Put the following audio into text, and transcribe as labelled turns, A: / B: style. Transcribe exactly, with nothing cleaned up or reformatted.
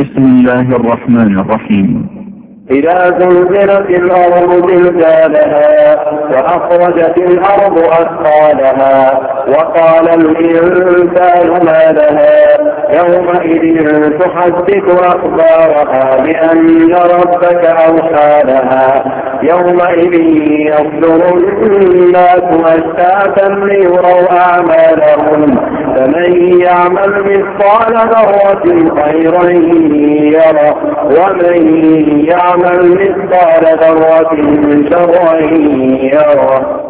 A: بسم الله الرحمن الرحيم.
B: إذا زلزلت الأرض زلزالها وأخرجت الأرض أثقالها وقال الإنسان ما لها يومئذ تحدث أخبارها بأن ربك أوحى لها يومئذ يصدر الناس أشتاتا ليروا أعمالهم فمن يعمل مثقال ذرة خيرا يره ومن يعمل مثقال ذرة شرا يره.